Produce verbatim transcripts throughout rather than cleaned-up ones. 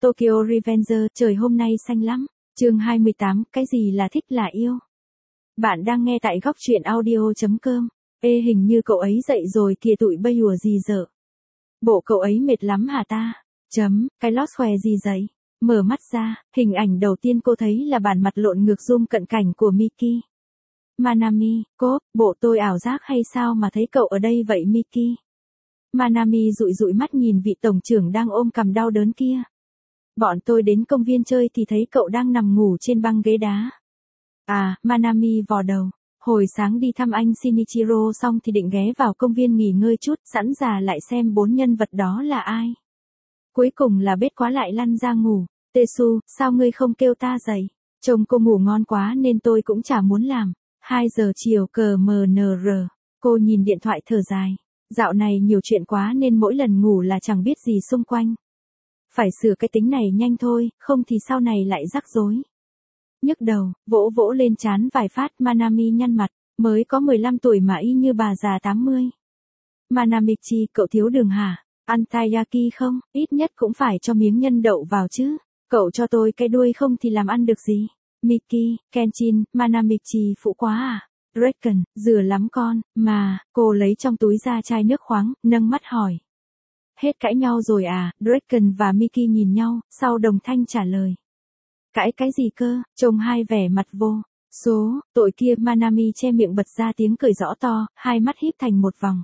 Tokyo Revenger, trời hôm nay xanh lắm. Chương hai mươi tám, cái gì là thích là yêu. Bạn đang nghe tại góc truyện audio chấm com. Ê, hình như cậu ấy dậy rồi kìa, tụi bây ùa gì dở. Bộ cậu ấy mệt lắm hả ta? Chấm, cái lót xòe gì dậy? Mở mắt ra, hình ảnh đầu tiên cô thấy là bản mặt lộn ngược zoom cận cảnh của Miki. Manami, cô, bộ tôi ảo giác hay sao mà thấy cậu ở đây vậy Miki? Manami dụi dụi mắt nhìn vị tổng trưởng đang ôm cằm đau đớn kia. Bọn tôi đến công viên chơi thì thấy cậu đang nằm ngủ trên băng ghế đá. À, Manami vò đầu. Hồi sáng đi thăm anh Shinichiro xong thì định ghé vào công viên nghỉ ngơi chút, sẵn già lại xem bốn nhân vật đó là ai. Cuối cùng là bết quá lại lăn ra ngủ. Tesu, sao ngươi không kêu ta dậy? Trông cô ngủ ngon quá nên tôi cũng chả muốn làm. hai giờ chiều cờ mờ nờ rờ. Cô nhìn điện thoại thở dài. Dạo này nhiều chuyện quá nên mỗi lần ngủ là chẳng biết gì xung quanh. Phải sửa cái tính này nhanh thôi, không thì sau này lại rắc rối. Nhức đầu, vỗ vỗ lên trán vài phát, Manami nhăn mặt, mới có mười lăm tuổi mà y như bà già tám mươi. Manamichi, cậu thiếu đường hả? Ăn taiyaki không? Ít nhất cũng phải cho miếng nhân đậu vào chứ. Cậu cho tôi cái đuôi không thì làm ăn được gì. Miki, Kenshin, Manamichi phụ quá à? Draken, rửa lắm con, mà, cô lấy trong túi ra chai nước khoáng, nâng mắt hỏi. Hết cãi nhau rồi à? Draken và Miki nhìn nhau, sau đồng thanh trả lời. Cãi cái gì cơ? Trông hai vẻ mặt vô số, tội kia. Manami che miệng bật ra tiếng cười rõ to, hai mắt híp thành một vòng.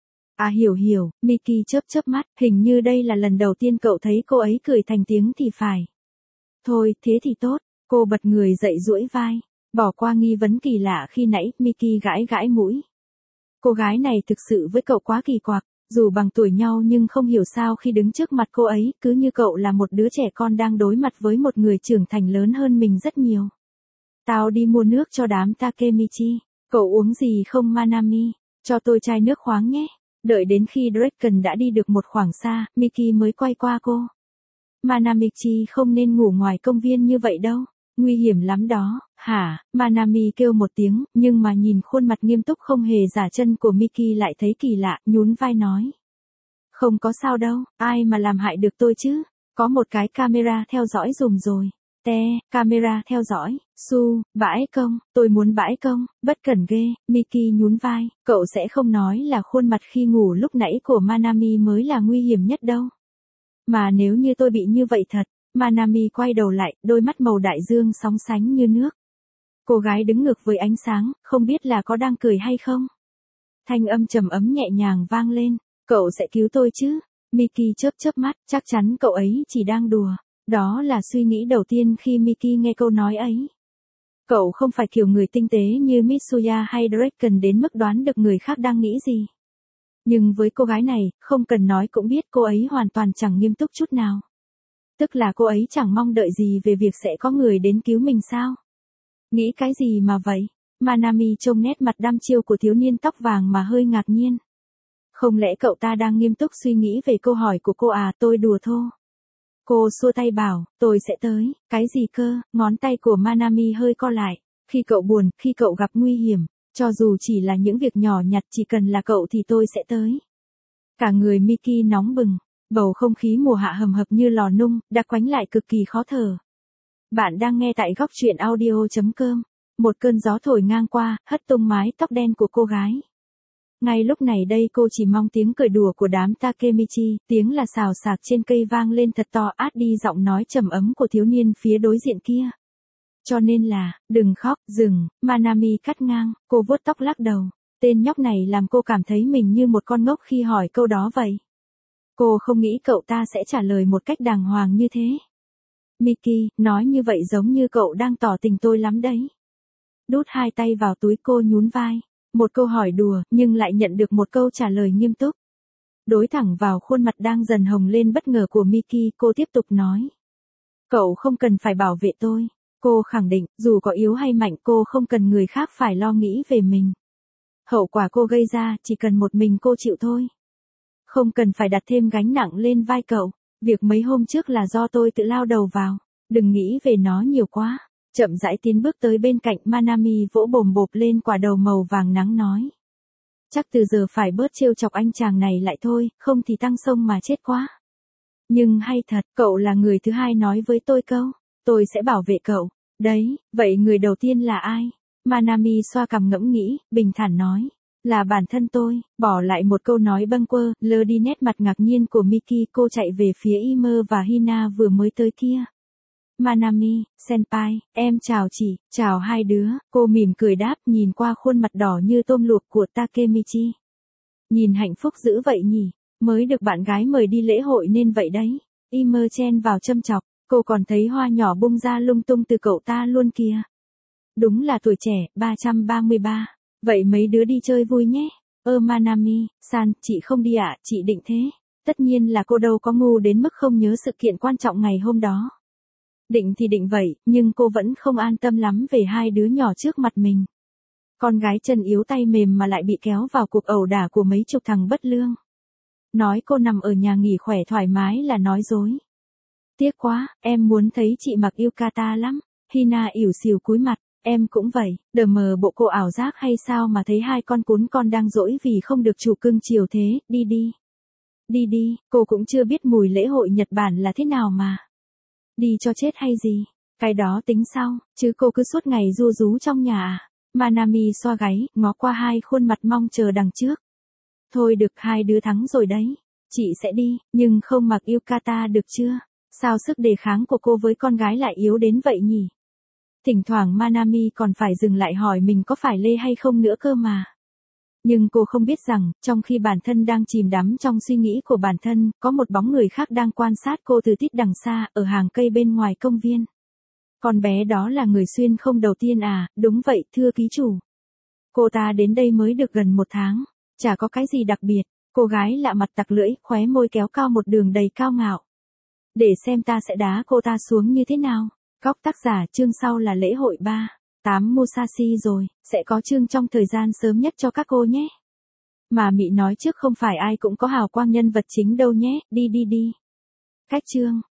À hiểu hiểu, Miki chớp chớp mắt, hình như đây là lần đầu tiên cậu thấy cô ấy cười thành tiếng thì phải. Thôi, thế thì tốt, cô bật người dậy duỗi vai, bỏ qua nghi vấn kỳ lạ khi nãy, Miki gãi gãi mũi. Cô gái này thực sự với cậu quá kỳ quặc. Dù bằng tuổi nhau nhưng không hiểu sao khi đứng trước mặt cô ấy, cứ như cậu là một đứa trẻ con đang đối mặt với một người trưởng thành lớn hơn mình rất nhiều. Tao đi mua nước cho đám Takemichi. Cậu uống gì không Manami? Cho tôi chai nước khoáng nhé. Đợi đến khi Draken đã đi được một khoảng xa, Miki mới quay qua cô. Manamichi không nên ngủ ngoài công viên như vậy đâu. Nguy hiểm lắm đó, hả? Manami kêu một tiếng, nhưng mà nhìn khuôn mặt nghiêm túc không hề giả chân của Miki lại thấy kỳ lạ, nhún vai nói. Không có sao đâu, ai mà làm hại được tôi chứ? Có một cái camera theo dõi dùm rồi. Te, camera theo dõi, su, bãi công, tôi muốn bãi công, bất cẩn ghê. Miki nhún vai, cậu sẽ không nói là khuôn mặt khi ngủ lúc nãy của Manami mới là nguy hiểm nhất đâu. Mà nếu như tôi bị như vậy thật. Manami quay đầu lại, đôi mắt màu đại dương sóng sánh như nước. Cô gái đứng ngược với ánh sáng, không biết là có đang cười hay không. Thanh âm trầm ấm nhẹ nhàng vang lên, cậu sẽ cứu tôi chứ? Miki chớp chớp mắt, chắc chắn cậu ấy chỉ đang đùa. Đó là suy nghĩ đầu tiên khi Miki nghe câu nói ấy. Cậu không phải kiểu người tinh tế như Mitsuya hay Draken đến mức đoán được người khác đang nghĩ gì. Nhưng với cô gái này, không cần nói cũng biết cô ấy hoàn toàn chẳng nghiêm túc chút nào. Tức là cô ấy chẳng mong đợi gì về việc sẽ có người đến cứu mình sao? Nghĩ cái gì mà vậy? Manami trông nét mặt đăm chiêu của thiếu niên tóc vàng mà hơi ngạc nhiên. Không lẽ cậu ta đang nghiêm túc suy nghĩ về câu hỏi của cô à? Tôi đùa thôi. Cô xua tay bảo, tôi sẽ tới. Cái gì cơ? Ngón tay của Manami hơi co lại. Khi cậu buồn, khi cậu gặp nguy hiểm, cho dù chỉ là những việc nhỏ nhặt, chỉ cần là cậu thì tôi sẽ tới. Cả người Miki nóng bừng. Bầu không khí mùa hạ hầm hập như lò nung, đặc quánh lại cực kỳ khó thở. Bạn đang nghe tại góc truyện audio chấm com. Một cơn gió thổi ngang qua, hất tung mái tóc đen của cô gái. Ngay lúc này đây cô chỉ mong tiếng cười đùa của đám Takemichi, tiếng là xào xạc trên cây vang lên thật to át đi giọng nói trầm ấm của thiếu niên phía đối diện kia. Cho nên là, đừng khóc, dừng, Manami cắt ngang, cô vuốt tóc lắc đầu. Tên nhóc này làm cô cảm thấy mình như một con ngốc khi hỏi câu đó vậy. Cô không nghĩ cậu ta sẽ trả lời một cách đàng hoàng như thế. Miki, nói như vậy giống như cậu đang tỏ tình tôi lắm đấy. Đút hai tay vào túi cô nhún vai. Một câu hỏi đùa, nhưng lại nhận được một câu trả lời nghiêm túc. Đối thẳng vào khuôn mặt đang dần hồng lên bất ngờ của Miki, cô tiếp tục nói. Cậu không cần phải bảo vệ tôi. Cô khẳng định, dù có yếu hay mạnh cô không cần người khác phải lo nghĩ về mình. Hậu quả cô gây ra, chỉ cần một mình cô chịu thôi. Không cần phải đặt thêm gánh nặng lên vai cậu. Việc mấy hôm trước là do tôi tự lao đầu vào. Đừng nghĩ về nó nhiều quá. Chậm rãi tiến bước tới bên cạnh Manami vỗ bồm bộp lên quả đầu màu vàng nắng nói. Chắc từ giờ phải bớt trêu chọc anh chàng này lại thôi, không thì tăng sông mà chết quá. Nhưng hay thật, cậu là người thứ hai nói với tôi câu, tôi sẽ bảo vệ cậu. Đấy, vậy người đầu tiên là ai? Manami xoa cằm ngẫm nghĩ, bình thản nói. Là bản thân tôi, bỏ lại một câu nói bâng quơ, lơ đi nét mặt ngạc nhiên của Miki, cô chạy về phía Imer và Hina vừa mới tới kia. Manami, senpai, em chào chị, chào hai đứa, cô mỉm cười đáp nhìn qua khuôn mặt đỏ như tôm luộc của Takemichi. Nhìn hạnh phúc dữ vậy nhỉ, mới được bạn gái mời đi lễ hội nên vậy đấy. Imer chen vào châm chọc, cô còn thấy hoa nhỏ bung ra lung tung từ cậu ta luôn kìa. Đúng là tuổi trẻ, ba trăm ba mươi ba. Vậy mấy đứa đi chơi vui nhé. Ơ Manami, san, chị không đi ạ, à, chị định thế. Tất nhiên là cô đâu có ngu đến mức không nhớ sự kiện quan trọng ngày hôm đó. Định thì định vậy, nhưng cô vẫn không an tâm lắm về hai đứa nhỏ trước mặt mình. Con gái chân yếu tay mềm mà lại bị kéo vào cuộc ẩu đả của mấy chục thằng bất lương. Nói cô nằm ở nhà nghỉ khỏe thoải mái là nói dối. Tiếc quá, em muốn thấy chị mặc yukata lắm. Hina ỉu xìu cúi mặt. Em cũng vậy, đờ mờ bộ cô ảo giác hay sao mà thấy hai con cún con đang dỗi vì không được chủ cưng chiều thế, đi đi. Đi đi, cô cũng chưa biết mùi lễ hội Nhật Bản là thế nào mà. Đi cho chết hay gì, cái đó tính sau, chứ cô cứ suốt ngày ru rú trong nhà à. Manami xoa gáy, ngó qua hai khuôn mặt mong chờ đằng trước. Thôi được, hai đứa thắng rồi đấy. Chị sẽ đi, nhưng không mặc yukata được chưa? Sao sức đề kháng của cô với con gái lại yếu đến vậy nhỉ? Thỉnh thoảng Manami còn phải dừng lại hỏi mình có phải lê hay không nữa cơ mà. Nhưng cô không biết rằng, trong khi bản thân đang chìm đắm trong suy nghĩ của bản thân, có một bóng người khác đang quan sát cô từ tít đằng xa, ở hàng cây bên ngoài công viên. Con bé đó là người xuyên không đầu tiên à, đúng vậy, thưa ký chủ. Cô ta đến đây mới được gần một tháng, chả có cái gì đặc biệt, cô gái lạ mặt tặc lưỡi, khóe môi kéo cao một đường đầy cao ngạo. Để xem ta sẽ đá cô ta xuống như thế nào. Góc tác giả chương sau là lễ hội ba tám Musashi rồi, sẽ có chương trong thời gian sớm nhất cho các cô nhé. Mà Mị nói trước không phải ai cũng có hào quang nhân vật chính đâu nhé, đi đi đi. Cách chương.